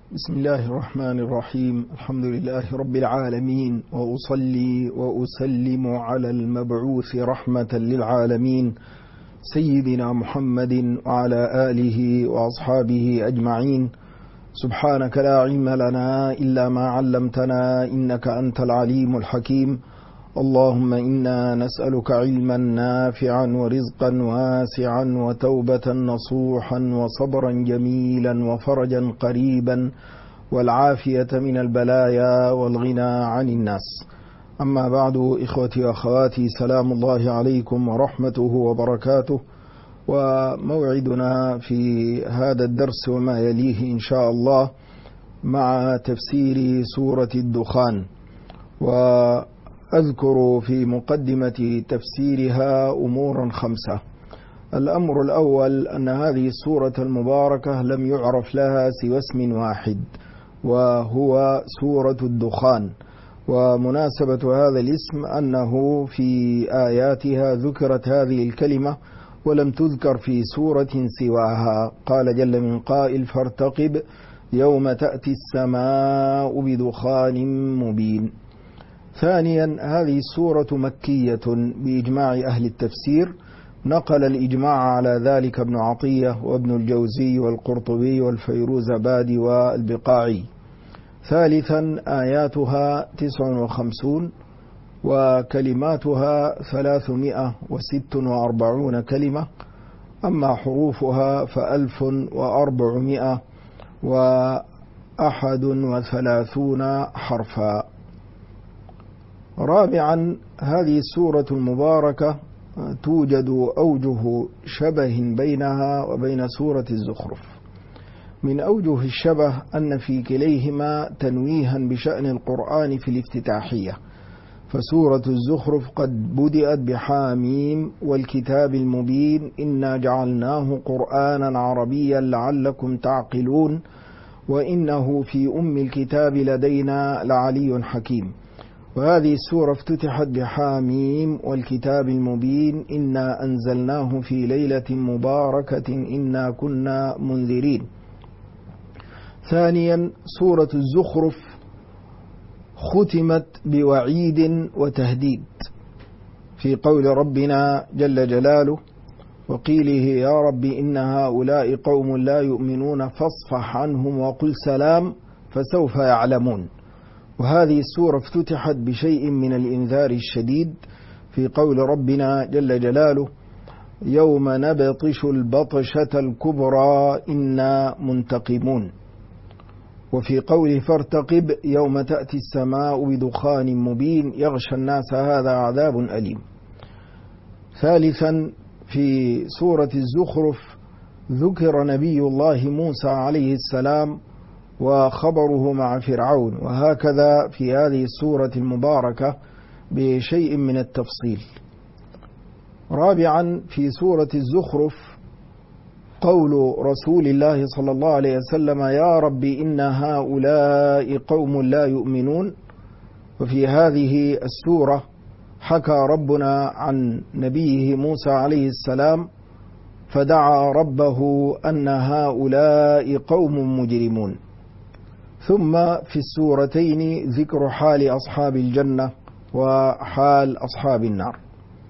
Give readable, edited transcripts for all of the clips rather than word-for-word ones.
بسم الله الرحمن الرحيم. الحمد لله رب العالمين، وأصلي وأسلم على المبعوث رحمة للعالمين سيدنا محمد وعلى آله وأصحابه أجمعين. سبحانك لا علم لنا إلا ما علمتنا إنك أنت العليم الحكيم. اللهم إنا نسألك علما نافعا ورزقا واسعا وتوبة نصوحا وصبرا جميلا وفرجا قريبا والعافية من البلايا والغنى عن الناس. أما بعد، إخوتي وأخواتي، سلام الله عليكم ورحمته وبركاته. وموعدنا في هذا الدرس وما يليه إن شاء الله مع تفسير سورة الدخان. أذكر في مقدمة تفسيرها أمورا 5. الأمر الأول أن هذه السورة المباركة لم يعرف لها سوى اسم واحد، وهو سورة الدخان. ومناسبة هذا الاسم أنه في آياتها ذكرت هذه الكلمة ولم تذكر في سورة سواها. قال جل من قائل: فارتقب يوم تأتي السماء بدخان مبين. ثانيا، هذه السورة مكية بإجماع أهل التفسير، نقل الإجماع على ذلك ابن عطية وابن الجوزي والقرطبي والفيروزابادي والبقاعي. ثالثا، آياتها 59 وكلماتها 346 كلمة، أما حروفها ف1431 حرفا. رابعا، هذه السورة المباركة توجد أوجه شبه بينها وبين سورة الزخرف. من أوجه الشبه أن في كليهما تنويها بشأن القرآن في الافتتاحية، فسورة الزخرف قد بدأت بحاميم والكتاب المبين إنا جعلناه قرآنا عربيا لعلكم تعقلون وإنه في أم الكتاب لدينا لعلي حكيم. وهذه السورة افتتحت بحاميم والكتاب المبين إنا أنزلناه في ليلة مباركة إنا كنا منذرين. ثانيا، سورة الزخرف ختمت بوعيد وتهديد في قول ربنا جل جلاله: وقيله يا رب إن هؤلاء قوم لا يؤمنون فاصفح عنهم وقل سلام فسوف يعلمون. وهذه السورة افتتحت بشيء من الإنذار الشديد في قول ربنا جل جلاله: يوم نبطش البطشة الكبرى إنا منتقمون. وفي قوله فارتقب يوم تأتي السماء بدخان مبين يغشى الناس هذا عذاب أليم. ثالثا، في سورة الزخرف ذكر نبي الله موسى عليه السلام وخبره مع فرعون، وهكذا في هذه السورة المباركة بشيء من التفصيل. رابعا، في سورة الزخرف قول رسول الله صلى الله عليه وسلم: يا رب إن هؤلاء قوم لا يؤمنون. وفي هذه السورة حكى ربنا عن نبيه موسى عليه السلام فدعا ربه أن هؤلاء قوم مجرمون. ثم في السورتين ذكر حال أصحاب الجنة وحال أصحاب النار.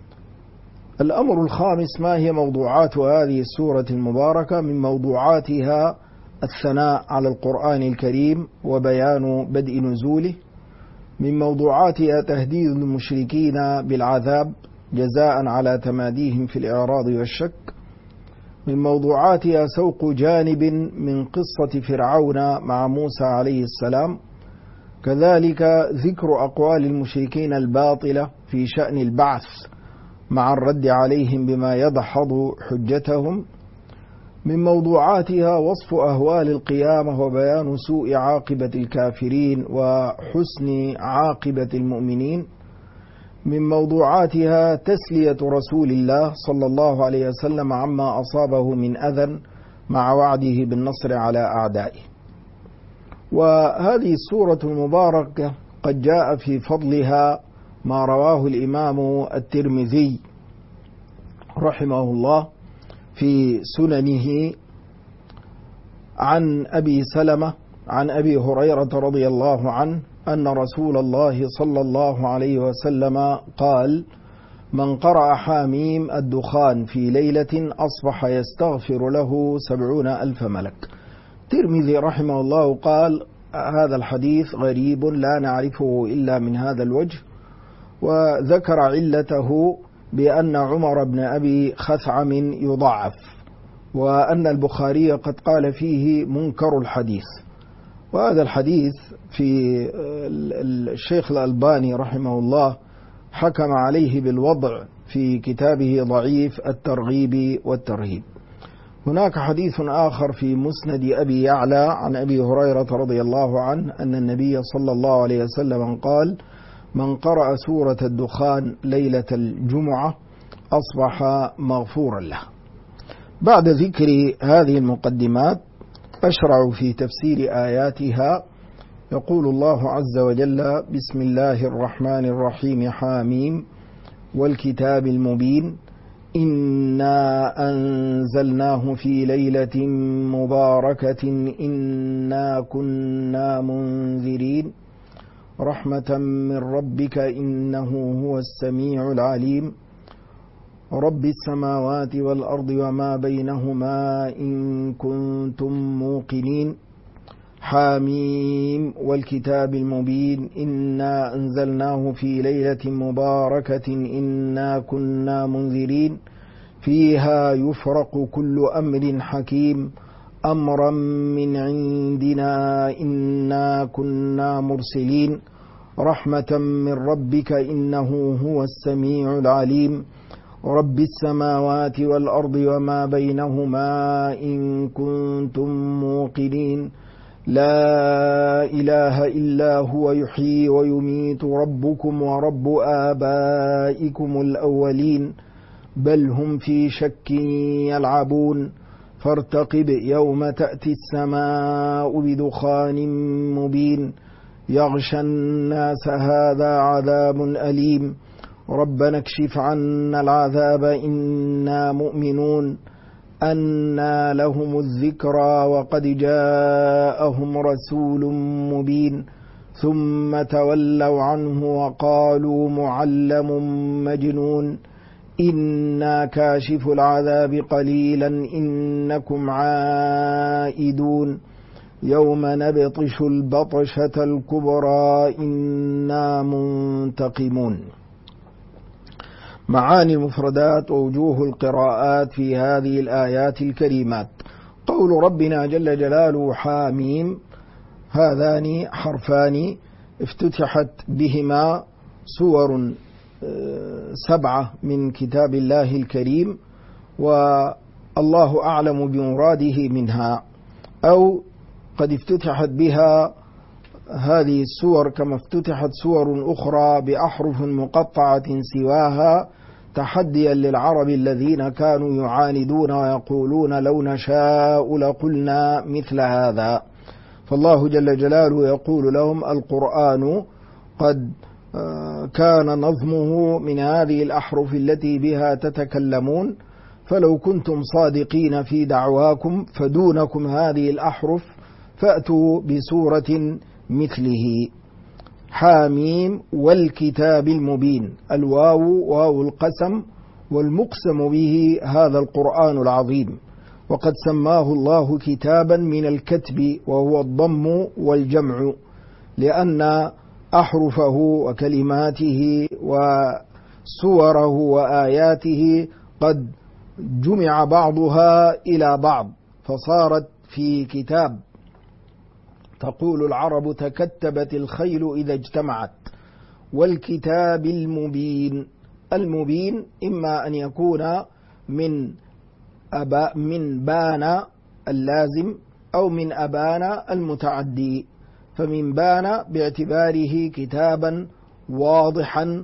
الأمر الخامس: ما هي موضوعات هذه السورة المباركة؟ من موضوعاتها الثناء على القرآن الكريم وبيان بدء نزوله. من موضوعاتها تهديد المشركين بالعذاب جزاء على تماديهم في الإعراض والشك. من موضوعاتها سوق جانب من قصة فرعون مع موسى عليه السلام. كذلك ذكر أقوال المشركين الباطلة في شأن البعث مع الرد عليهم بما يدحض حجتهم. من موضوعاتها وصف أهوال القيامة وبيان سوء عاقبة الكافرين وحسن عاقبة المؤمنين. من موضوعاتها تسلية رسول الله صلى الله عليه وسلم عما أصابه من أذى مع وعده بالنصر على أعدائه. وهذه السورة المباركة قد جاء في فضلها ما رواه الإمام الترمذي رحمه الله في سننه عن أبي سلمة عن أبي هريرة رضي الله عنه أن رسول الله صلى الله عليه وسلم قال: من قرأ حاميم الدخان في ليلة أصبح يستغفر له 70,000 ملك. الترمذي رحمه الله قال: هذا الحديث غريب لا نعرفه إلا من هذا الوجه، وذكر علته بأن عمر بن أبي خثعم يضعف، وأن البخاري قد قال فيه منكر الحديث. وهذا الحديث في الشيخ الألباني رحمه الله حكم عليه بالوضع في كتابه ضعيف الترغيب والترهيب. هناك حديث آخر في مسند أبي يعلى عن أبي هريرة رضي الله عنه أن النبي صلى الله عليه وسلم قال: من قرأ سورة الدخان ليلة الجمعة أصبح مغفورا له. بعد ذكر هذه المقدمات أشرع في تفسير آياتها. يقول الله عز وجل: بسم الله الرحمن الرحيم. حاميم والكتاب المبين إنا أنزلناه في ليلة مباركة إنا كنا منذرين رحمة من ربك إنه هو السميع العليم رب السماوات والأرض وما بينهما إن كنتم موقنين. حاميم والكتاب المبين إنا أنزلناه في ليلة مباركة إنا كنا منذرين فيها يفرق كل أمر حكيم أمرا من عندنا إنا كنا مرسلين رحمة من ربك إنه هو السميع العليم رب السماوات والأرض وما بينهما إن كنتم موقنين لا إله إلا هو يحيي ويميت ربكم ورب آبائكم الأولين بل هم في شك يلعبون فارتقب يوم تأتي السماء بدخان مبين يغشى الناس هذا عذاب أليم ربنا اكشف عنا العذاب إنا مؤمنون أنى لهم الذكرى وقد جاءهم رسول مبين ثم تولوا عنه وقالوا معلم مجنون إنا كاشف العذاب قليلا إنكم عائدون يوم نبطش البطشة الكبرى إنا منتقمون. معاني المفردات ووجوه القراءات في هذه الآيات الكريمات. قول ربنا جل جلاله حاميم، هذان حرفان افتتحت بهما سور 7 من كتاب الله الكريم، والله أعلم بمراده منها، أو قد افتتحت بها هذه السور كما افتتحت سور أخرى بأحرف مقطعة سواها تحديا للعرب الذين كانوا يعاندون ويقولون لو نشاء لقلنا مثل هذا. فالله جل جلاله يقول لهم القرآن قد كان نظمه من هذه الأحرف التي بها تتكلمون، فلو كنتم صادقين في دعواكم فدونكم هذه الأحرف فأتوا بسورة مثله. حاميم والكتاب المبين، الواو واو القسم، والمقسم به هذا القرآن العظيم، وقد سماه الله كتابا من الكتب وهو الضم والجمع، لأن أحرفه وكلماته وسوره وآياته قد جمع بعضها إلى بعض فصارت في كتاب. تقول العرب تكتبت الخيل إذا اجتمعت. والكتاب المبين، المبين إما أن يكون من بان اللازم أو من أبان المتعدي، فمن بان باعتباره كتابا واضحا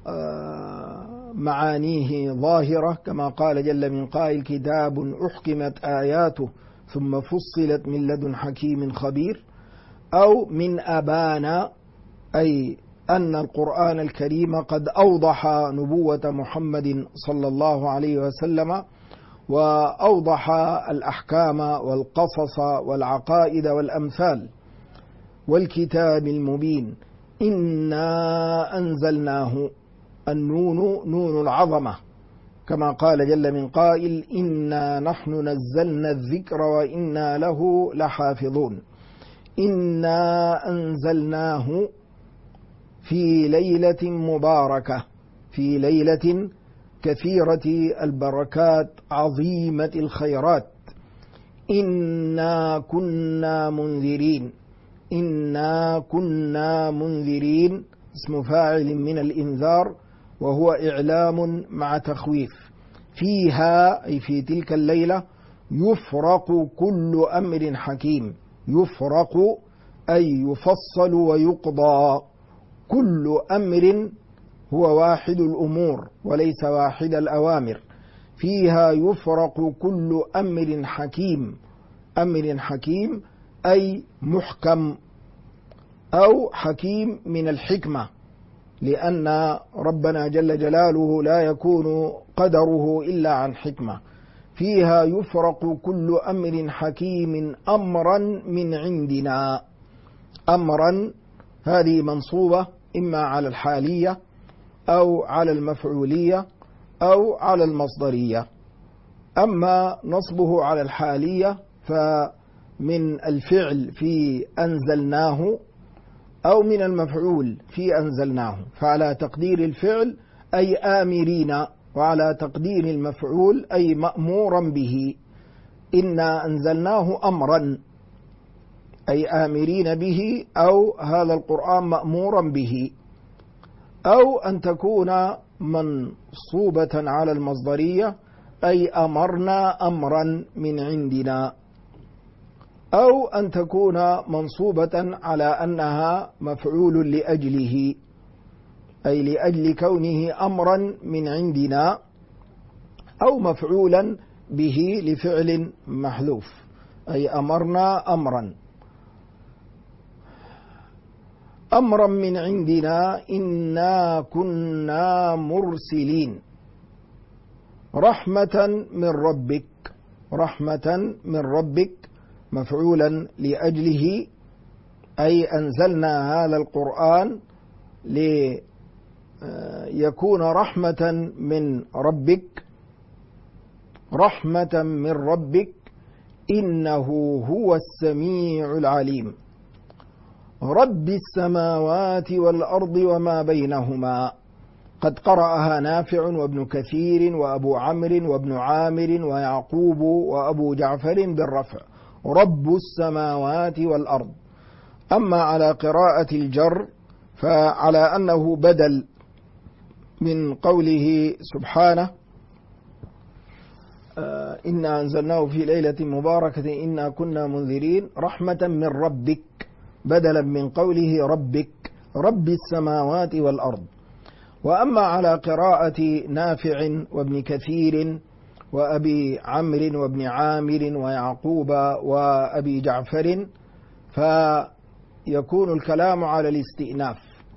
معانيه ظاهرة كما قال جل من قائل كتاب أحكمت آياته ثم فصلت من لدن حكيم خبير، أو من أبان أي أن القرآن الكريم قد أوضح نبوة محمد صلى الله عليه وسلم وأوضح الأحكام والقصص والعقائد والأمثال، والكتاب المبين. إنا أنزلناه، النون نون العظمة، كما قال جل من قائل: إنا نحن نزلنا الذكر وإنا له لحافظون. إنا أنزلناه في ليلة مباركة، في ليلة كثيرة البركات عظيمة الخيرات. إنا كنا منذرين، إنا كنا منذرين اسم فاعل من الإنذار، وهو إعلام مع تخويف. فيها أي في تلك الليلة يفرق كل أمر حكيم، يفرق أي يفصل ويقضى. كل أمر هو واحد الأمور وليس واحد الأوامر. فيها يفرق كل أمر حكيم، أمر حكيم أي محكم، أو حكيم من الحكمة، لأن ربنا جل جلاله لا يكون قدره إلا عن حكمة. فيها يفرق كل أمر حكيم أمرا من عندنا. أمرا هذه منصوبة إما على الحالية أو على المفعولية أو على المصدرية. أما نصبه على الحالية فمن الفعل في أنزلناه، أو من المفعول في أنزلناه. فعلى تقدير الفعل أي آمرين، وعلى تقدير المفعول أي مأمورا به. إنا أنزلناه أمرا أي آمرين به، أو هذا القرآن مأمورا به. أو أن تكون منصوبة على المصدرية أي أمرنا أمرا من عندنا، أو أن تكون منصوبة على أنها مفعول لأجله، أي لأجل كونه أمرا من عندنا، أو مفعولا به لفعل محذوف، أي أمرنا أمرا. أمرا من عندنا إنا كنا مرسلين. رحمة من ربك، رحمة من ربك مفعولا لأجله، أي أنزلنا هذا القرآن ليكون رحمة من ربك، رحمة من ربك إنه هو السميع العليم. رب السماوات والأرض وما بينهما. قد قرأها نافع وابن كثير وأبو عمرو وابن عامر ويعقوب وأبو جعفر بالرفع، رب السماوات والأرض. أما على قراءة الجر فعلى أنه بدل من قوله سبحانه: إنا أنزلناه في ليلة مباركة إنا كنا منذرين، رحمة من ربك، بدلا من قوله ربك، رب السماوات والأرض. وأما على قراءة نافع وابن كثير وأبي عمرو وابن عامر ويعقوب وأبي جعفر فيكون الكلام على الاستئناف،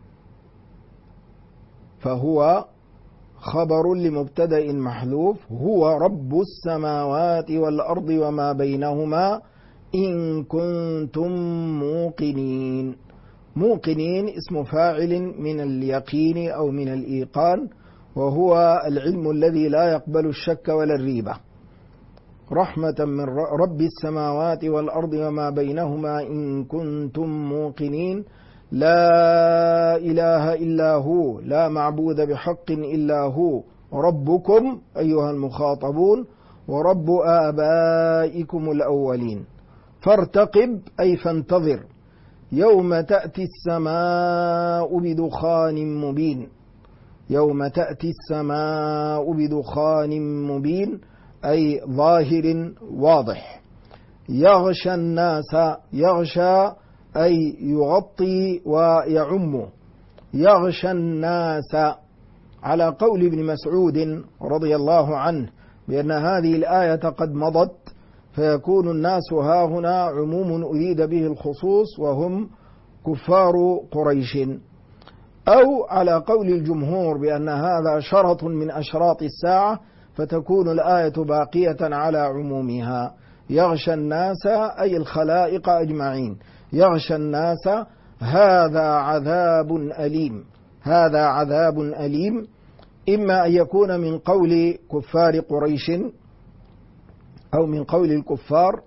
فهو خبر لمبتدأ محذوف، هو رب السماوات والأرض وما بينهما إن كنتم موقنين. موقنين اسم فاعل من اليقين أو من الإيقان، وهو العلم الذي لا يقبل الشك ولا الريبة. رحمة من رب السماوات والأرض وما بينهما إن كنتم موقنين. لا إله إلا هو، لا معبود بحق إلا هو، ربكم أيها المخاطبون ورب آبائكم الأولين. فارتقب أي فانتظر يوم تأتي السماء بدخان مبين، يوم تأتي السماء بدخان مبين أي ظاهر واضح. يغشى الناس، يغشى أي يغطي ويعم، يغشى الناس، على قول ابن مسعود رضي الله عنه بأن هذه الآية قد مضت، فيكون الناس هاهنا عموم أريد به الخصوص وهم كفار قريش. أو على قول الجمهور بأن هذا شرط من أشراط الساعة، فتكون الآية باقية على عمومها. يغشى الناس أي الخلائق أجمعين، يغشى الناس هذا عذاب أليم. هذا عذاب أليم، إما أن يكون من قول كفار قريش أو من قول الكفار،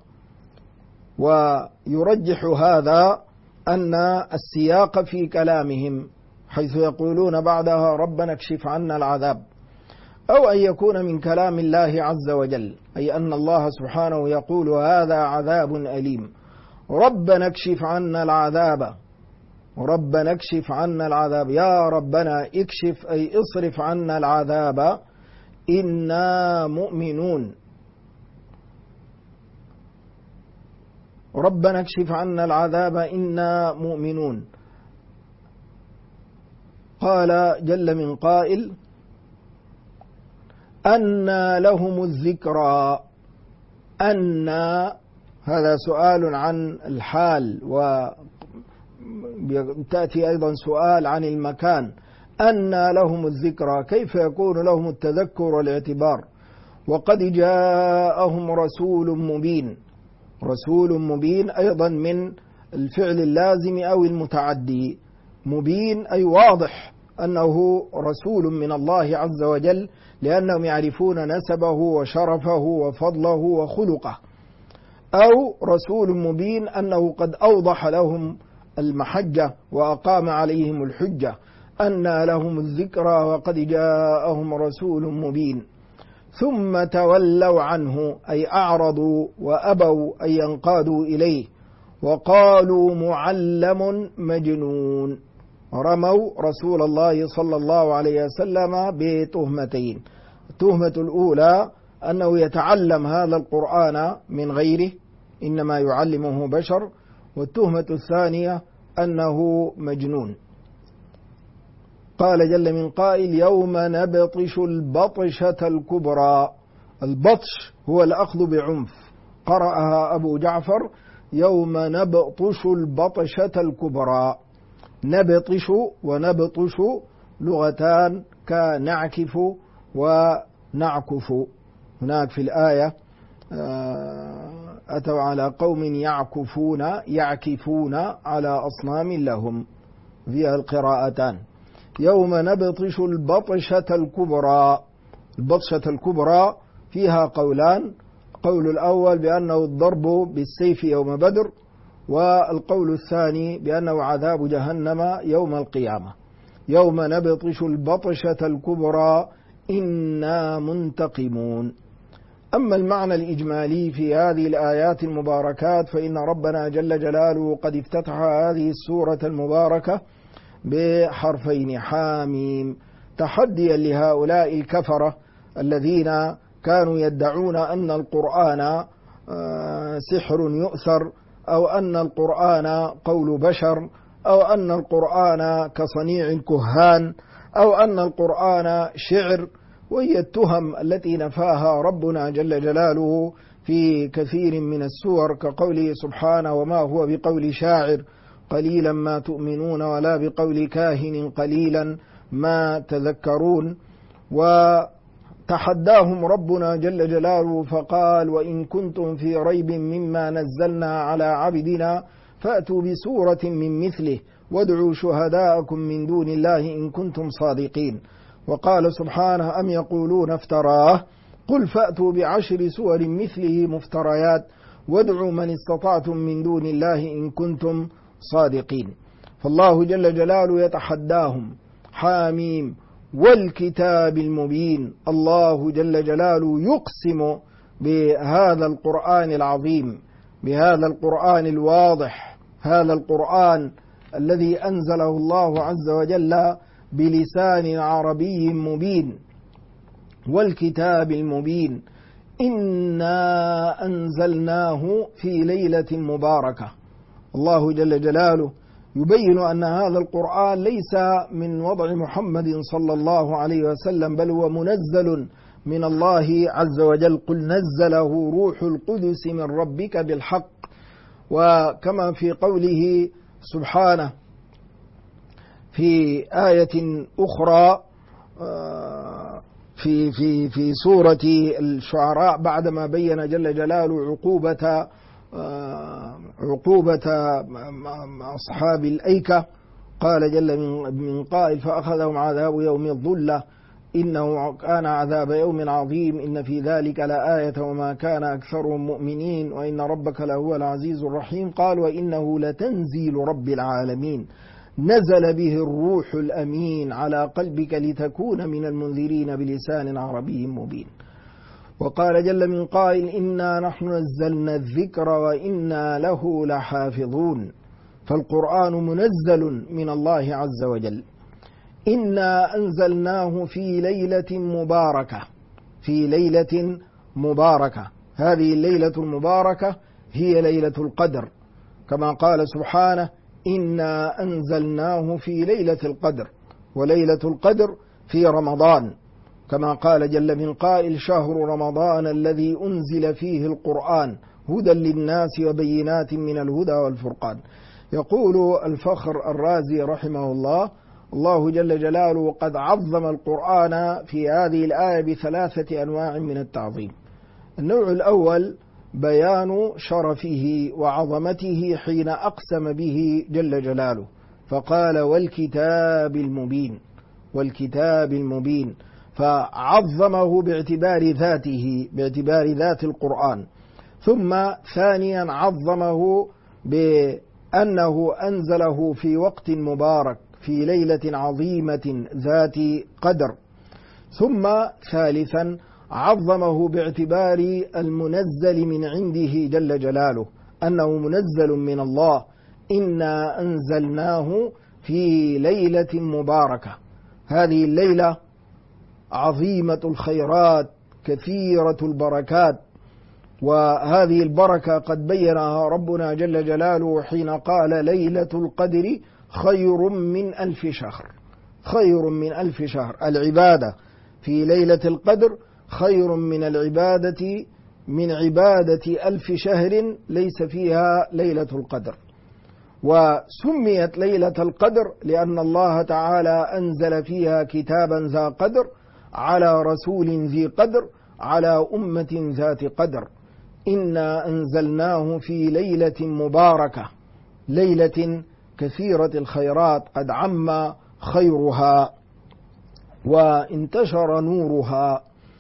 ويرجح هذا أن السياق في كلامهم حيث يقولون بعدها ربنا اكشف عنا العذاب، أو أن يكون من كلام الله عز وجل، أي أن الله سبحانه يقول هذا عذاب أليم، ربنا اكشف عنا العذاب، ربنا اكشف عنا العذاب، يا ربنا اكشف أي اصرف عنا العذاب إنا مؤمنون، ربنا اكشف عنا العذاب إنا مؤمنون. قال جل من قائل أنى لهم الذكرى. أنى هذا سؤال عن الحال، وتأتي أيضا سؤال عن المكان. أنى لهم الذكرى، كيف يكون لهم التذكر والاعتبار وقد جاءهم رسول مبين. رسول مبين أيضا من الفعل اللازم أو المتعدي، مبين أي واضح أنه رسول من الله عز وجل، لأنهم يعرفون نسبه وشرفه وفضله وخلقه، أو رسول مبين أنه قد أوضح لهم المحجة وأقام عليهم الحجة. أنى لهم الذكرى وقد جاءهم رسول مبين. ثم تولوا عنه أي أعرضوا وأبوا أن ينقادوا إليه، وقالوا معلم مجنون. رموا رسول الله صلى الله عليه وسلم بتهمتين. التهمة الأولى أنه يتعلم هذا القرآن من غيره، إنما يعلمه بشر. والتهمة الثانية أنه مجنون. قال جل من قائل يوم نبطش البطشة الكبرى. البطش هو الأخذ بعنف، قرأها أبو جعفر يوم نبطش البطشة الكبرى. نبطش ونبطش لغتان كنعكف ونعكف. هناك في الآية أتوا على قوم يعكفون على أصنام لهم، فيها القراءتان. يوم نبطش البطشة الكبرى. البطشة الكبرى فيها قولان، القول الأول بأنه الضرب بالسيف يوم بدر، والقول الثاني بأنه عذاب جهنم يوم القيامة. يوم نبطش البطشة الكبرى إنا منتقمون. أما المعنى الإجمالي في هذه الآيات المباركات فإن ربنا جل جلاله قد افتتح هذه السورة المباركة بحرفين حاميم، تحديا لهؤلاء الكفرة الذين كانوا يدعون أن القرآن سحر يؤثر، أو أن القرآن قول بشر، أو أن القرآن كصنيع الكهان، أو أن القرآن شعر، وهي التهم التي نفاها ربنا جل جلاله في كثير من السور، كقوله سبحانه وما هو بقول شاعر قليلا ما تؤمنون ولا بقول كاهن قليلا ما تذكرون. وتحداهم ربنا جل جلاله فقال وإن كنتم في ريب مما نزلنا على عبدنا فأتوا بسورة من مثله وادعوا شهداءكم من دون الله إن كنتم صادقين. وقال سبحانه أم يقولون افتراه قل فأتوا بعشر سور مثله مفتريات وادعوا من استطعتم من دون الله إن كنتم صادقين. فالله جل جلاله يتحداهم حاميم والكتاب المبين. الله جل جلاله يقسم بهذا القرآن العظيم، بهذا القرآن الواضح، هذا القرآن الذي أنزله الله عز وجل بلسان عربي مبين. والكتاب المبين إنا أنزلناه في ليلة مباركة. الله جل جلاله يبين أن هذا القرآن ليس من وضع محمد صلى الله عليه وسلم، بل هو منزل من الله عز وجل. قل نزله روح القدس من ربك بالحق. وكما في قوله سبحانه في آية أخرى في سورة الشعراء بعدما بين جل جلاله عقوبة عقوبة أصحاب الأيكة. قال جل من قائل فأخذهم عذاب يوم الظلة إنه كان عذاب يوم عظيم إن في ذلك لآية وما كان أكثرهم مؤمنين وإن ربك لهو العزيز الرحيم. قال وإنه لتنزيل رب العالمين نزل به الروح الأمين على قلبك لتكون من المنذرين بلسان عربي مبين. وقال جل من قائل إنا نحن نزلنا الذكر وإنا له لحافظون. فالقرآن منزل من الله عز وجل. إنا أنزلناه في ليلة مباركة، في ليلة مباركة. هذه الليلة المباركة هي ليلة القدر، كما قال سبحانه إنا أنزلناه في ليلة القدر، وليلة القدر في رمضان، كما قال جل من قائل شهر رمضان الذي أنزل فيه القرآن هدى للناس وبينات من الهدى والفرقان. يقول الفخر الرازي رحمه الله الله جل جلاله قد عظم القرآن في هذه الآية بثلاثة أنواع من التعظيم. النوع الأول بيان شرفه وعظمته حين أقسم به جل جلاله فقال والكتاب المبين، والكتاب المبين، فعظمه باعتبار ذاته، باعتبار ذات القرآن. ثم ثانيا عظمه بأنه أنزله في وقت مبارك في ليلة عظيمة ذات قدر. ثم ثالثا عظمه باعتبار المنزل من عنده جل جلاله أنه منزل من الله إنا أنزلناه في ليلة مباركة. هذه الليلة عظيمة الخيرات كثيرة البركات، وهذه البركة قد بينها ربنا جل جلاله حين قال ليلة القدر خير من 1000 شهر، خير من 1000 شهر. العبادة في ليلة القدر خير من العبادة من عبادة 1000 شهر ليس فيها ليلة القدر. وسميت ليلة القدر لأن الله تعالى أنزل فيها كتابا ذا قدر على رسول ذي قدر على أمة ذات قدر. إنا أنزلناه في ليلة مباركة، ليلة كثيرة الخيرات قد عم خيرها وانتشر نورها.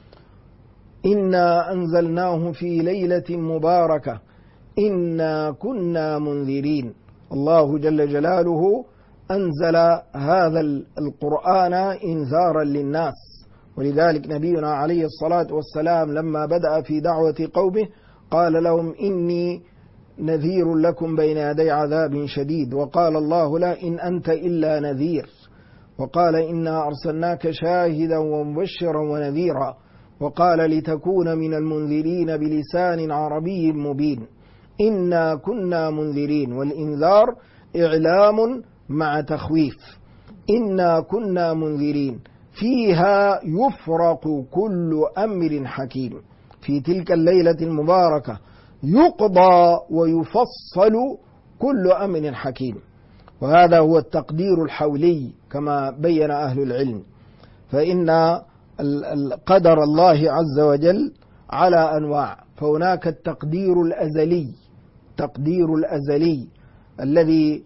إنا أنزلناه في ليلة مباركة إنا كنا منذرين. الله جل جلاله أنزل هذا القرآن إنذارا للناس، ولذلك نبينا عليه الصلاة والسلام لما بدأ في دعوة قومه قال لهم إني نذير لكم بين يدي عذاب شديد، وقال الله لا إن أنت إلا نذير، وقال إنا أرسلناك شاهدا ومبشرا ونذيرا، وقال لتكون من المنذرين بلسان عربي مبين. إنا كنا منذرين، والإنذار إعلام مع تخويف. إنا كنا منذرين فيها يفرق كل أمر حكيم. في تلك الليلة المباركة يقضى ويفصل كل أمر حكيم، وهذا هو التقدير الحولي كما بين أهل العلم. فإن قدر الله عز وجل على أنواع، فهناك التقدير الأزلي، تقدير الأزلي الذي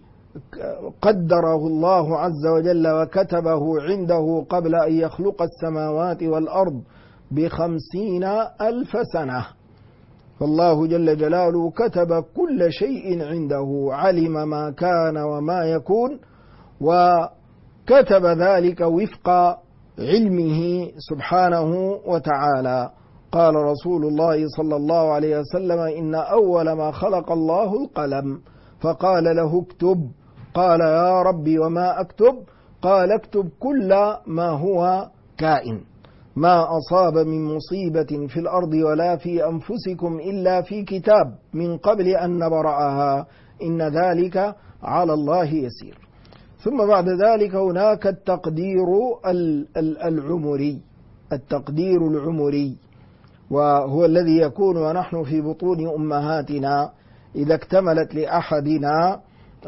قدره الله عز وجل وكتبه عنده قبل أن يخلق السماوات والأرض ب50,000 سنة. فالله جل جلاله كتب كل شيء عنده، علم ما كان وما يكون، وكتب ذلك وفق علمه سبحانه وتعالى. قال رسول الله صلى الله عليه وسلم إن أول ما خلق الله القلم فقال له اكتب، قال يا ربي وما أكتب؟ قال اكتب كل ما هو كائن، ما أصاب من مصيبة في الأرض ولا في أنفسكم إلا في كتاب من قبل أن نبرأها إن ذلك على الله يسير. ثم بعد ذلك هناك التقدير العمري، التقدير العمري، وهو الذي يكون ونحن في بطون أمهاتنا إذا اكتملت لأحدنا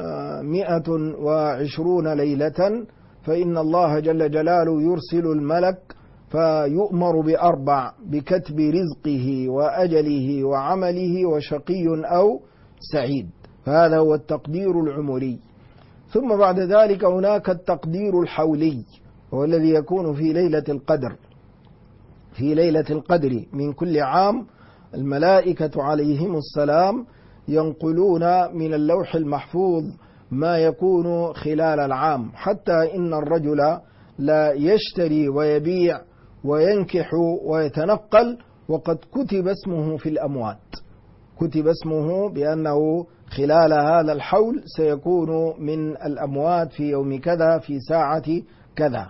120 ليلة فإن الله جل جلاله يرسل الملك فيؤمر ب4: بكتب رزقه وأجله وعمله وشقي أو سعيد. فهذا هو التقدير العمري. ثم بعد ذلك هناك التقدير الحولي، هو الذي يكون في ليلة القدر. في ليلة القدر من كل عام الملائكة عليهم السلام ينقلون من اللوح المحفوظ ما يكون خلال العام، حتى إن الرجل لا يشتري ويبيع وينكح ويتنقل وقد كتب اسمه في الأموات، كتب اسمه بأنه خلال هذا الحول سيكون من الأموات في يوم كذا في ساعة كذا.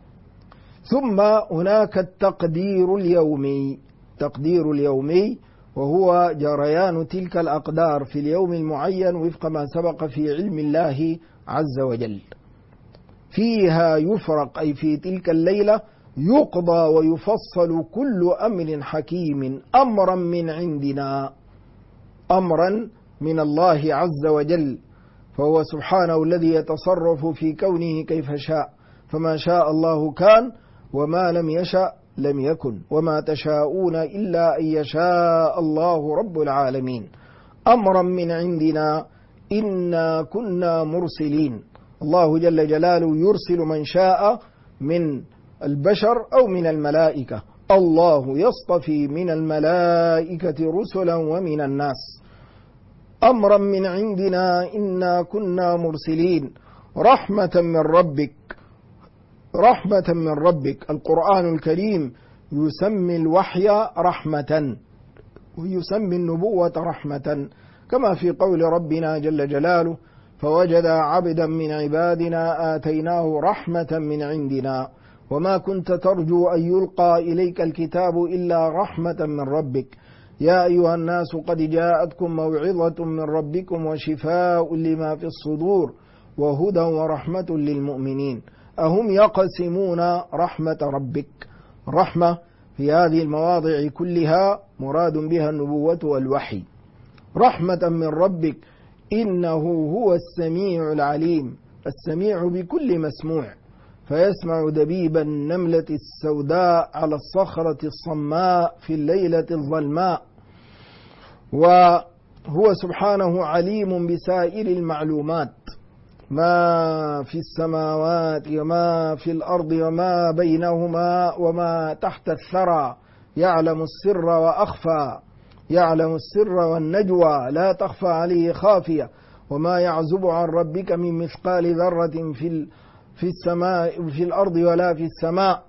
ثم هناك التقدير اليومي. تقدير اليومي وهو جريان تلك الأقدار في اليوم المعين وفق ما سبق في علم الله عز وجل. فيها يفرق، أي في تلك الليلة يقضى ويفصل كل أمر حكيم أمرا من عندنا، أمرا من الله عز وجل، فهو سبحانه الذي يتصرف في كونه كيف شاء، فما شاء الله كان وما لم يشأ لم يكن وما تشاءون إلا أن يشاء الله رب العالمين. أمرا من عندنا إنا كنا مرسلين. الله جل جلاله يرسل من شاء من البشر أو من الملائكة. الله يصطفي من الملائكة رسلا ومن الناس. أمرا من عندنا إنا كنا مرسلين رحمة من ربك. رحمة من ربك. القرآن الكريم يسمي الوحي رحمة ويسمي النبوة رحمة، كما في قول ربنا جل جلاله فوجد عبدا من عبادنا آتيناه رحمة من عندنا وما كنت ترجو أن يلقى إليك الكتاب إلا رحمة من ربك يا أيها الناس قد جاءتكم موعظة من ربكم وشفاء لما في الصدور وهدى ورحمة للمؤمنين. أهم يقسمون رحمة ربك؟ رحمة في هذه المواضع كلها مراد بها النبوة والوحي. رحمة من ربك إنه هو السميع العليم، السميع بكل مسموع، فيسمع دبيب النملة السوداء على الصخرة الصماء في الليلة الظلماء. وهو سبحانه عليم بسائر المعلومات، ما في السماوات وما في الأرض وما بينهما وما تحت الثرى، يعلم السر وأخفى، يعلم السر والنجوى لا تخفى عليه خافية، وما يعزب عن ربك من مثقال ذرة في السماء في الأرض ولا في السماء.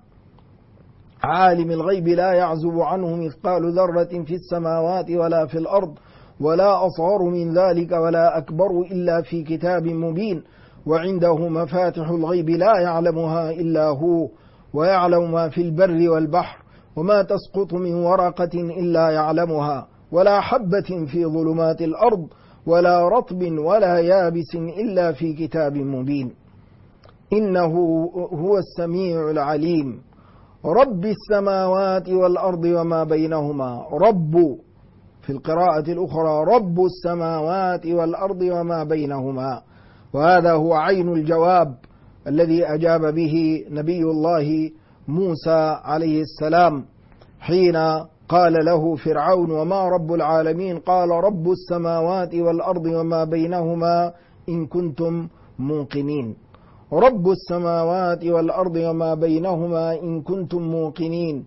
عالم الغيب لا يعزب عنه مثقال ذرة في السماوات ولا في الأرض ولا أصغر من ذلك ولا أكبر إلا في كتاب مبين. وعنده مفاتح الغيب لا يعلمها إلا هو ويعلم ما في البر والبحر وما تسقط من ورقة إلا يعلمها ولا حبة في ظلمات الأرض ولا رطب ولا يابس إلا في كتاب مبين. إنه هو السميع العليم رب السماوات والأرض وما بينهما. رب في القراءة الأخرى رب السماوات والأرض وما بينهما. وهذا هو عين الجواب الذي أجاب به نبي الله موسى عليه السلام حين قال له فرعون وما رب العالمين؟ قال رب السماوات والأرض وما بينهما إن كنتم موقنين. رب السماوات والأرض وما بينهما إن كنتم موقنين.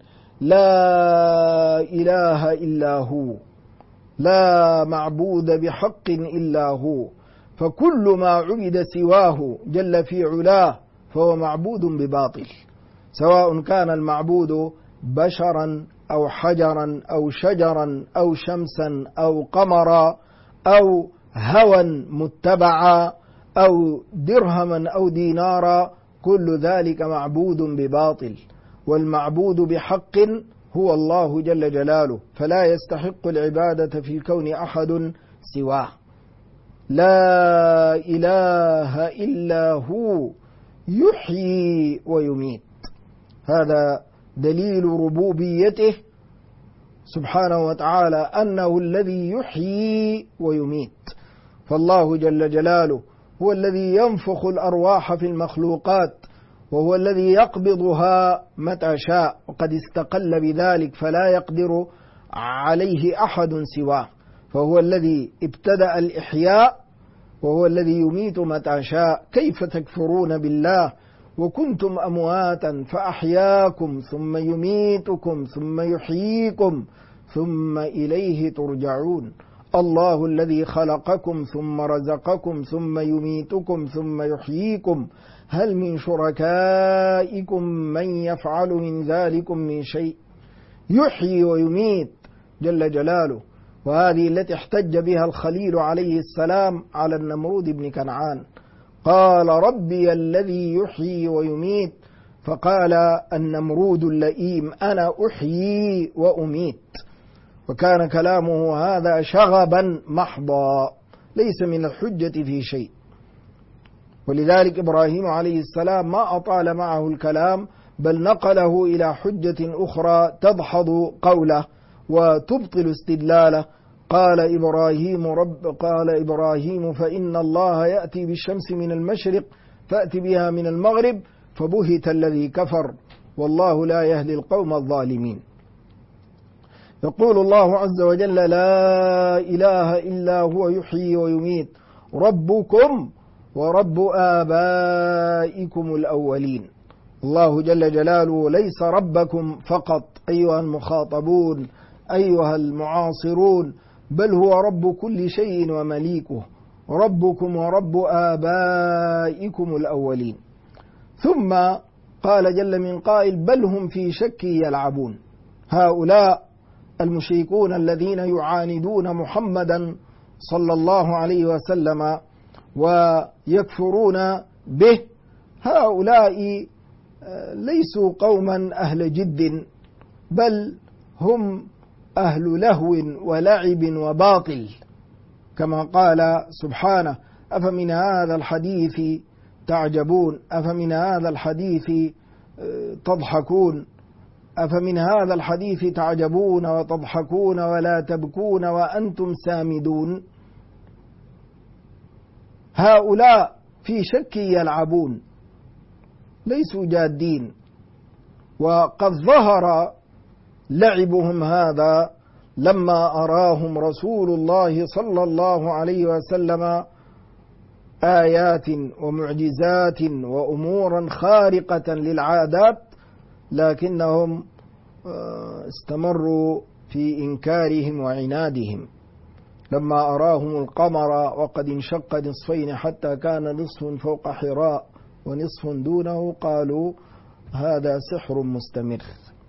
لا إله إلا هو، لا معبود بحق إلا هو، فكل ما عبد سواه جل في علاه فهو معبود بباطل، سواء كان المعبود بشرا أو حجرا أو شجرا أو شمسا أو قمرا أو هوى متبعا أو درهما أو دينارا، كل ذلك معبود بباطل. والمعبود بحق هو الله جل جلاله، فلا يستحق العبادة في الكون أحد سواه. لا إله إلا هو يحيي ويميت. هذا دليل ربوبيته سبحانه وتعالى أنه الذي يحيي ويميت. فالله جل جلاله هو الذي ينفخ الأرواح في المخلوقات وهو الذي يقبضها متى شاء، وقد استقل بذلك فلا يقدر عليه أحد سواه. فهو الذي ابتدأ الإحياء وهو الذي يميت متى شاء. كيف تكفرون بالله وكنتم أمواتا فأحياكم ثم يميتكم ثم يحييكم ثم إليه ترجعون. الله الذي خلقكم ثم رزقكم ثم يميتكم ثم يحييكم هل من شركائكم من يفعل من ذلكم من شيء. يحيي ويميت جل جلاله، وهذه التي احتج بها الخليل عليه السلام على النمرود بن كنعان. قال ربي الذي يحيي ويميت، فقال النمرود اللئيم أنا أحيي وأميت. وكان كلامه هذا شغبا محضا ليس من الحجة في شيء. ولذلك إبراهيم عليه السلام ما أطال معه الكلام، بل نقله إلى حجة أخرى تدحض قوله وتبطل استدلاله. قال إبراهيم فإن الله يأتي بالشمس من المشرق فأت بها من المغرب فبهت الذي كفر والله لا يهدي القوم الظالمين. يقول الله عز وجل لا إله إلا هو يحيي ويميت ربكم ورب آبائكم الأولين. الله جل جلاله ليس ربكم فقط أيها المخاطبون أيها المعاصرون، بل هو رب كل شيء ومليكه، ربكم ورب آبائكم الأولين. ثم قال جل من قائل بل هم في شك يلعبون. هؤلاء المشركون الذين يعاندون محمدا صلى الله عليه وسلم ويكفرون به، هؤلاء ليسوا قوما أهل جد، بل هم أهل لهو ولعب وباطل، كما قال سبحانه أفمن هذا الحديث تعجبون أفمن هذا الحديث تضحكون أفمن هذا الحديث تعجبون وتضحكون ولا تبكون وأنتم سامدون. هؤلاء في شك يلعبون ليسوا جادين. وقد ظهر لعبهم هذا لما أراهم رسول الله صلى الله عليه وسلم آيات ومعجزات وأمورا خارقة للعادات، لكنهم استمروا في إنكارهم وعنادهم. لما أراهم القمر وقد انشق نصفين حتى كان نصف فوق حراء ونصف دونه قالوا هذا سحر مستمر.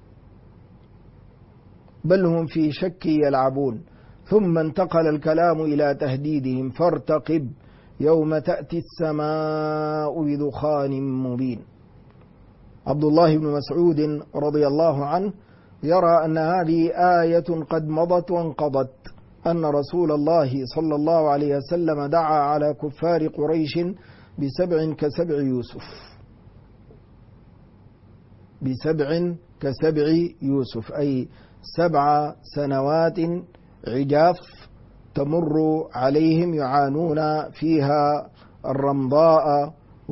بل هم في شك يلعبون. ثم انتقل الكلام إلى تهديدهم فارتقب يوم تأتي السماء بدخان مبين. عبد الله بن مسعود رضي الله عنه يرى أن هذه آية قد مضت وانقضت، أن رسول الله صلى الله عليه وسلم دعا على كفار قريش بسبع كسبع يوسف، بسبع كسبع يوسف، أي 7 سنوات عجاف تمر عليهم يعانون فيها الرمضاء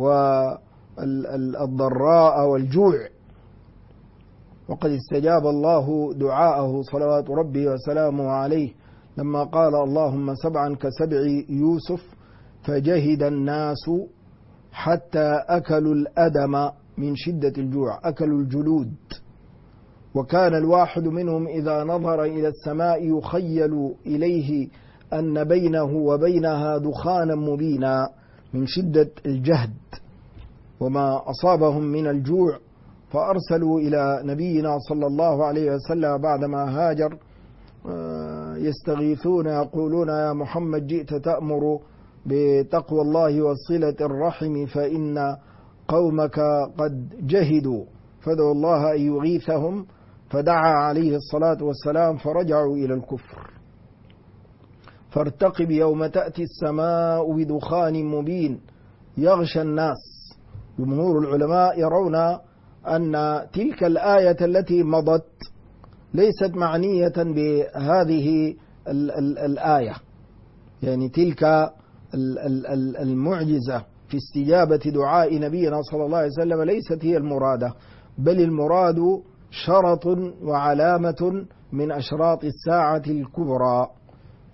والضراء والجوع. وقد استجاب الله دعاءه صلوات ربه وسلامه عليه لما قال اللهم 7 كسبع يوسف فجهد الناس حتى أكلوا الأدم من شدة الجوع، أكلوا الجلود. وكان الواحد منهم إذا نظر إلى السماء يخيل إليه أن بينه وبينها دخانا مبينا من شدة الجهد وما أصابهم من الجوع. فأرسلوا إلى نبينا صلى الله عليه وسلم بعدما هاجر يستغيثون يقولون يا محمد جئت تأمر بتقوى الله وصلة الرحم فإن قومك قد جهدوا فادعوا الله أن يغيثهم. فدعا عليه الصلاة والسلام فرجعوا إلى الكفر. فارتقب يوم تأتي السماء بدخان مبين يغشى الناس. جمهور العلماء يرون أن تلك الآية التي مضت ليست معنية بهذه الآية، يعني تلك المعجزة في استجابة دعاء نبينا صلى الله عليه وسلم ليست هي المرادة، بل المراد شرط وعلامة من أشراط الساعة الكبرى.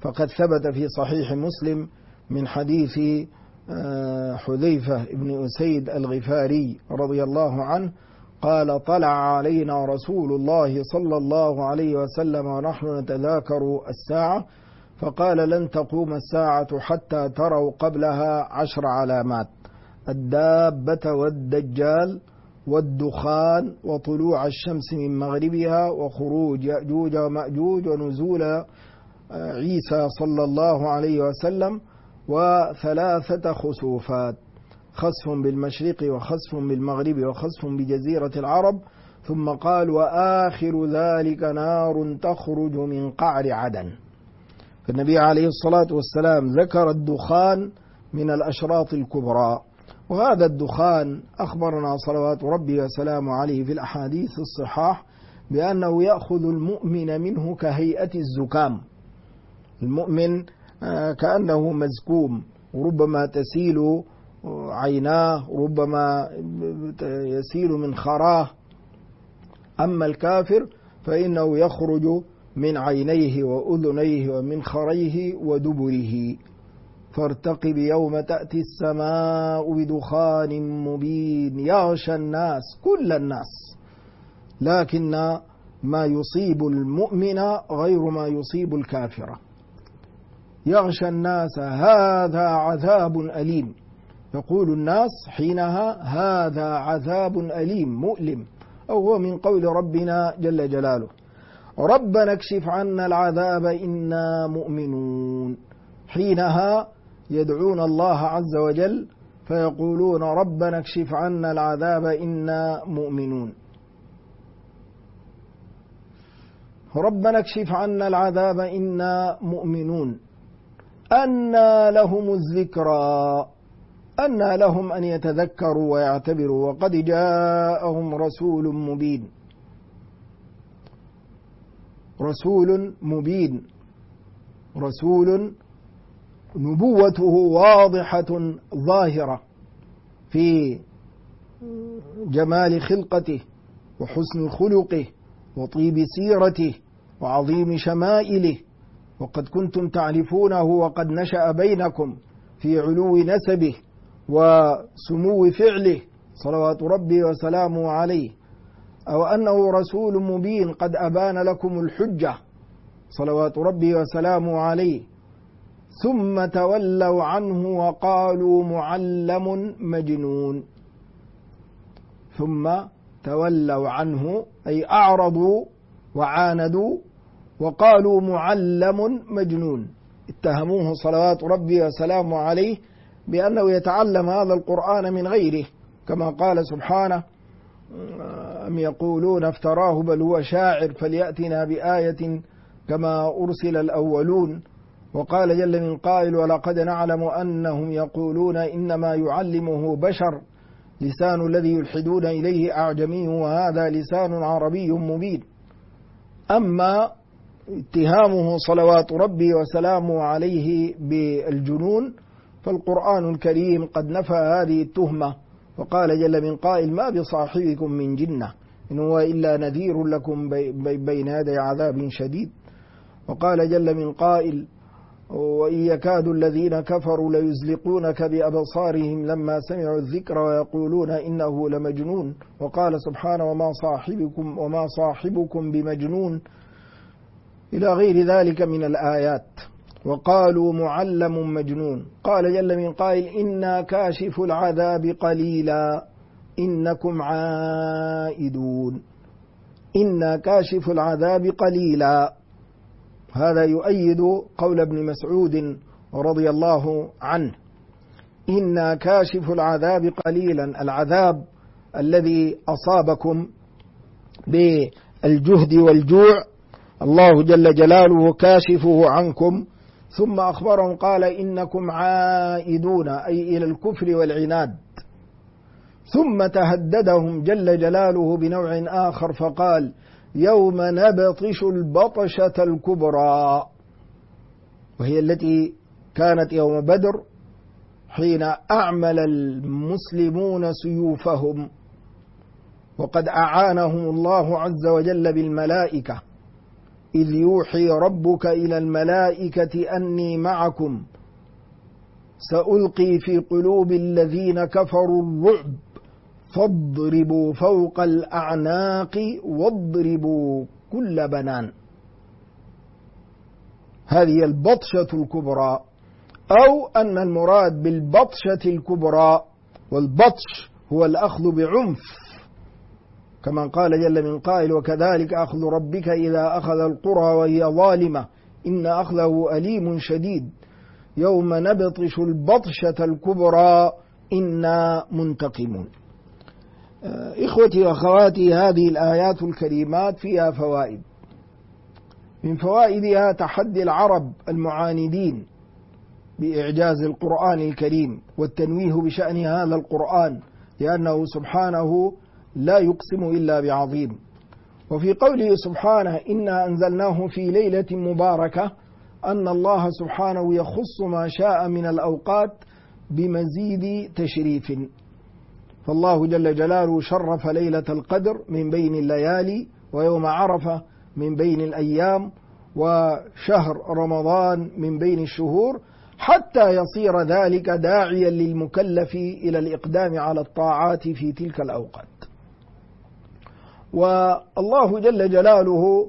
فقد ثبت في صحيح مسلم من حديث حذيفة بن أسيد الغفاري رضي الله عنه قال: طلع علينا رسول الله صلى الله عليه وسلم ونحن نتذاكر الساعة فقال: لن تقوم الساعة حتى تروا قبلها 10 علامات: الدابة والدجال والدخان وطلوع الشمس من مغربها وخروج يأجوج ومأجوج ونزول عيسى صلى الله عليه وسلم و3 خسوفات: خسف بالمشرق وخسف بالمغرب وخسف بجزيرة العرب. ثم قال: وآخر ذلك نار تخرج من قعر عدن. فالنبي عليه الصلاة والسلام ذكر الدخان من الأشراط الكبرى، وهذا الدخان أخبرنا صلوات ربي وسلامه عليه في الأحاديث الصحاح بأنه يأخذ المؤمن منه كهيئة الزكام. المؤمن كأنه مزكوم، وربما تسيل عيناه، ربما يسيل من خراه. أما الكافر فإنه يخرج من عينيه وأذنيه ومن خريه ودبره. فارتقب يوم تأتي السماء بدخان مبين يغشى الناس، كل الناس، لكن ما يصيب المؤمن غير ما يصيب الكافر. يغشى الناس هذا عذاب أليم، يقول الناس حينها هذا عذاب أليم مؤلم، أو هو من قول ربنا جل جلاله: ربنا اكشف عنا العذاب إنا مؤمنون. حينها يدعون الله عز وجل فيقولون: ربنا اكشف عنا العذاب إنا مؤمنون. ربنا اكشف عنا العذاب إنا مؤمنون. أنى لهم الذكرى، أنى لهم أن يتذكروا ويعتبروا وقد جاءهم رسول مبين. رسول مبين، رسول نبوته واضحة ظاهرة في جمال خلقته وحسن خلقه وطيب سيرته وعظيم شمائله، وقد كنتم تعرفونه وقد نشأ بينكم في علو نسبه وسمو فعله صلوات ربي وسلامه عليه، أو أنه رسول مبين قد أبان لكم الحجة صلوات ربي وسلامه عليه. ثم تولوا عنه وقالوا معلم مجنون. ثم تولوا عنه أي أعرضوا وعاندوا وقالوا معلم مجنون، اتهموه صلوات ربي وسلامه عليه بأنه يتعلم هذا القرآن من غيره، كما قال سبحانه: أم يقولون افتراه بل هو شاعر فليأتنا بآية كما أرسل الأولون. وقال جل من قائل: ولقد نعلم أنهم يقولون إنما يعلمه بشر لسان الذي يلحدون إليه أعجمي وهذا لسان عربي مبين. أما اتهامه صلوات ربي وسلامه عليه بالجنون فالقرآن الكريم قد نفى هذه التهمة، وقال جل من قائل: ما بصاحبكم من جنة إن هو إلا نذير لكم بين يدي عذاب شديد. وقال جل من قائل: وإن يكاد الذين كفروا ليزلقونك بأبصارهم لما سمعوا الذكر ويقولون إنه لمجنون. وقال سبحانه: وما صاحبكم بمجنون، إلى غير ذلك من الآيات. وقالوا معلم مجنون. قال جل من قائل: إنا كاشف العذاب قليلا إنكم عائدون. إنا كاشف العذاب قليلا، هذا يؤيد قول ابن مسعود رضي الله عنه: إنا كاشف العذاب قليلا، العذاب الذي أصابكم بالجهد والجوع الله جل جلاله كاشفه عنكم. ثم أخبرهم قال: إنكم عائدون، أي إلى الكفر والعناد. ثم تهددهم جل جلاله بنوع آخر فقال: يوم نبطش البطشة الكبرى، وهي التي كانت يوم بدر حين أعمل المسلمون إذ يوحي ربك إلى الملائكة أني معكم سألقي في قلوب الذين كفروا الرعب فاضربوا فوق الأعناق واضربوا كل بنان. هذه البطشة الكبرى، أو أن المراد بالبطشة الكبرى، والبطش هو الأخذ بعنف، كما قال جل من قائل: وكذلك أخذ ربك إذا أخذ القرى وهي ظالمة إن أخذه أليم شديد يوم نبطش البطشة الكبرى إنا منتقمون. إخوتي وأخواتي، هذه الآيات الكريمات فيها فوائد. من فوائدها تحدي العرب المعاندين بإعجاز القرآن الكريم والتنويه بشأن هذا القرآن، لأنه سبحانه لا يقسم إلا بعظيم. وفي قوله سبحانه: إنا أنزلناه في ليلة مباركة، أن الله سبحانه يخص ما شاء من الأوقات بمزيد تشريف، فالله جل جلاله شرف ليلة القدر من بين الليالي، ويوم عرفة من بين الأيام، وشهر رمضان من بين الشهور، حتى يصير ذلك داعيا للمكلف إلى الإقدام على الطاعات في تلك الأوقات. والله جل جلاله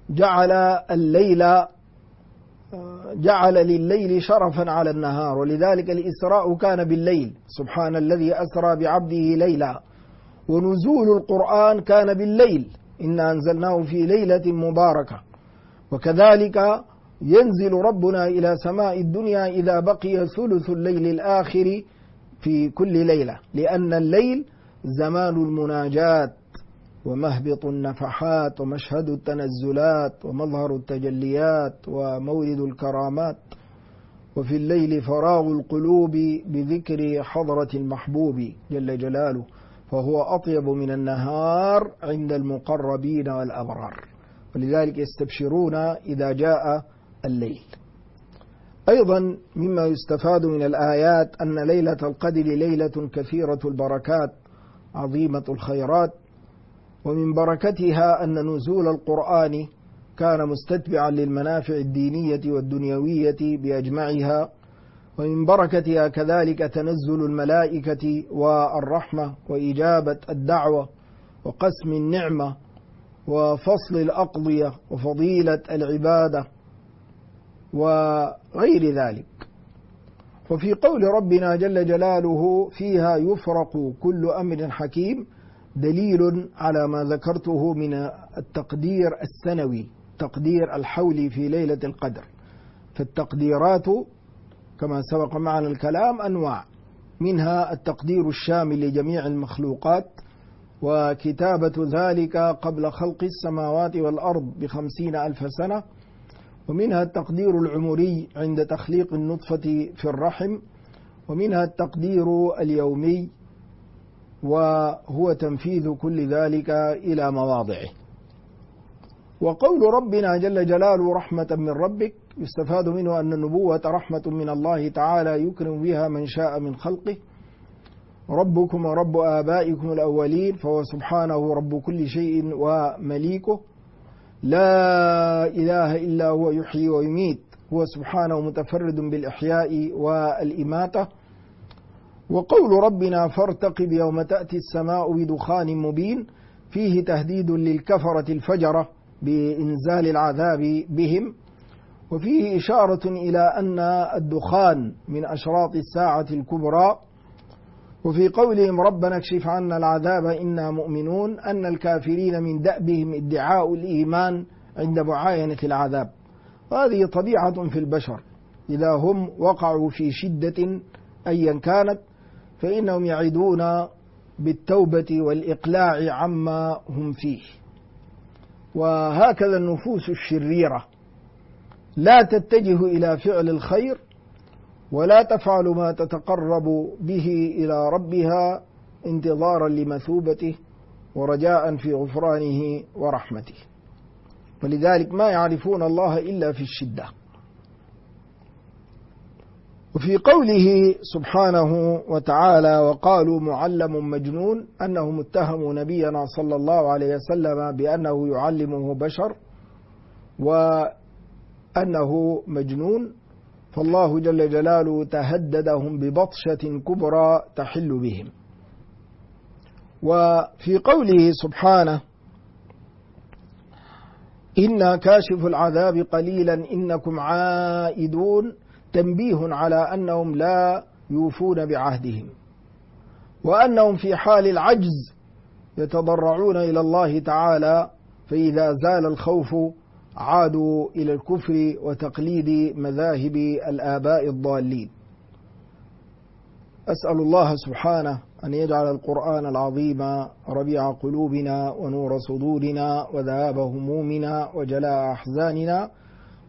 جعل لليل شرفا على النهار، ولذلك الإسراء كان بالليل، سبحان الذي أسرى بعبده ليلا، ونزول القرآن كان بالليل، إنا أنزلناه في ليلة مباركة. وكذلك ينزل ربنا إلى سماء الدنيا إذا بقي ثلث الليل الآخر في كل ليلة، لأن الليل زمان المناجات ومهبط النفحات ومشهد التنزلات ومظهر التجليات ومولد الكرامات. وفي الليل فراغ القلوب بذكر حضرة المحبوب جل جلاله، فهو أطيب من النهار عند المقربين والأبرار، ولذلك يستبشرون إذا جاء الليل. أيضا مما يستفاد من الآيات أن ليلة القدر ليلة كثيرة البركات عظيمة الخيرات، ومن بركتها أن نزول القرآن كان مستتبعا للمنافع الدينية والدنيوية بأجمعها، ومن بركتها كذلك تنزل الملائكة والرحمة وإجابة الدعوة وقسم النعمة وفصل الأقضية وفضيلة العبادة وغير ذلك. وفي قول ربنا جل جلاله: فيها يفرق كل أمر حكيم، دليل على ما ذكرته من التقدير السنوي، تقدير الحول في ليلة القدر. فالتقديرات كما سبق معنا الكلام أنواع، منها التقدير الشامل لجميع المخلوقات، وكتابة ذلك قبل خلق السماوات والأرض ب50,000 سنة، ومنها التقدير العمري عند تخليق النطفة في الرحم، ومنها التقدير اليومي، وهو تنفيذ كل ذلك إلى مواضعه. وقول ربنا جل جلاله: رحمة من ربك، يستفاد منه أن النبوة رحمة من الله تعالى يكرم بها من شاء من خلقه. ربكم ورب آبائكم الأولين، فهو سبحانه رب كل شيء ومليكه، لا إله إلا هو يحيي ويميت، هو سبحانه متفرد بالإحياء والإماتة. وقول ربنا: فارتقب يوم تأتي السماء بدخان مبين، فيه تهديد للكفرة الفجرة بإنزال العذاب بهم، وفيه إشارة إلى أن الدخان من أشراط الساعة الكبرى. وفي قولهم: ربنا اكشف عنا العذاب إنا مؤمنون، أن الكافرين من دأبهم ادعاء الإيمان عند معاينة العذاب، وهذه طبيعة في البشر، إذا هم وقعوا في شدة أيا كانت فإنهم يعدون بالتوبة والإقلاع عما هم فيه. وهكذا النفوس الشريرة لا تتجه إلى فعل الخير ولا تفعل ما تتقرب به إلى ربها انتظارا لمثوبته ورجاء في غفرانه ورحمته، ولذلك ما يعرفون الله إلا في الشدة. وفي قوله سبحانه وتعالى: وقالوا معلم مجنون، أنهم اتهموا نبينا صلى الله عليه وسلم بأنه يعلمه بشر، وأنه مجنون، فالله جل جلاله تهددهم ببطشة كبرى تحل بهم. وفي قوله سبحانه إنا كاشف العذاب قليلا إنكم عائدون، تنبيه على أنهم لا يوفون بعهدهم، وأنهم في حال العجز يتضرعون إلى الله تعالى، فإذا زال الخوف عادوا إلى الكفر وتقليد مذاهب الآباء الضالين. أسأل الله سبحانه أن يجعل القرآن العظيم ربيع قلوبنا ونور صدورنا وذهاب همومنا وجلاء أحزاننا